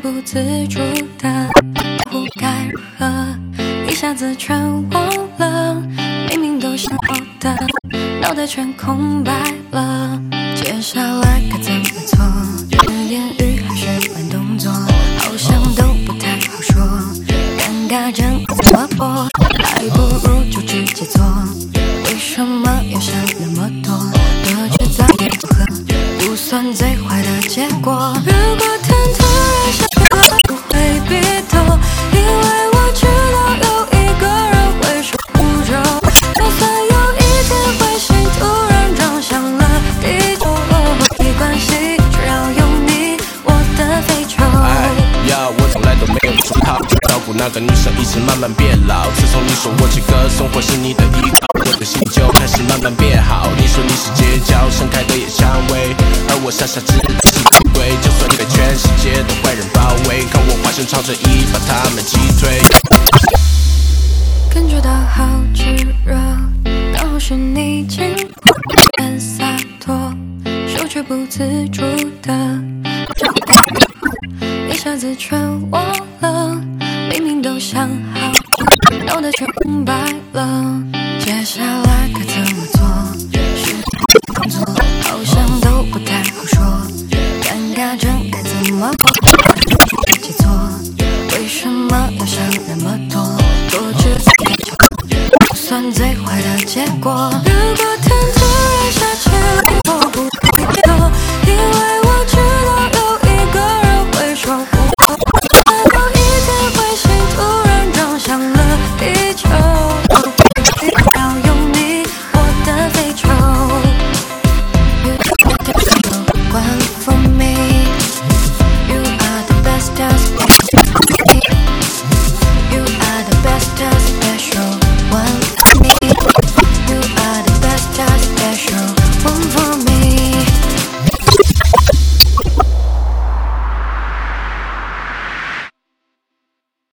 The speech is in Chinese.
不自主的不该如何，一下子全忘了，明明都想好的，脑袋全空白了，接下来该怎么做？言语还是慢动作，好像都不太好说，尴尬症怎么播？还不如就直接做，为什么要想那么多？得知早点不合，不算最坏的结果。如果忐忑而下去了，不会避躲，因为我知道有一个人会说不着，就算有一天彗星突然撞向了地球，没关系，只要有你，我的非洲。 哎呀，我从来都没有说好，照顾那个女生一直慢慢变老。自从你说我这个生活是你的依靠，我的心就开始慢慢变好。你说你是街角盛开的野蔷薇，而我傻傻知道是不对。就算你被全世界的坏人包围，看我化身超人一把他们击退。 感觉到好炙热，刚好是你经过，很洒脱，手却不自主的，一下子全忘了，明明都想好，脑袋全空白了，接下来该怎么做？是工作好像都不太好说，尴尬症该怎么破？记错，为什么要想那么多？多知道不算最坏的结果。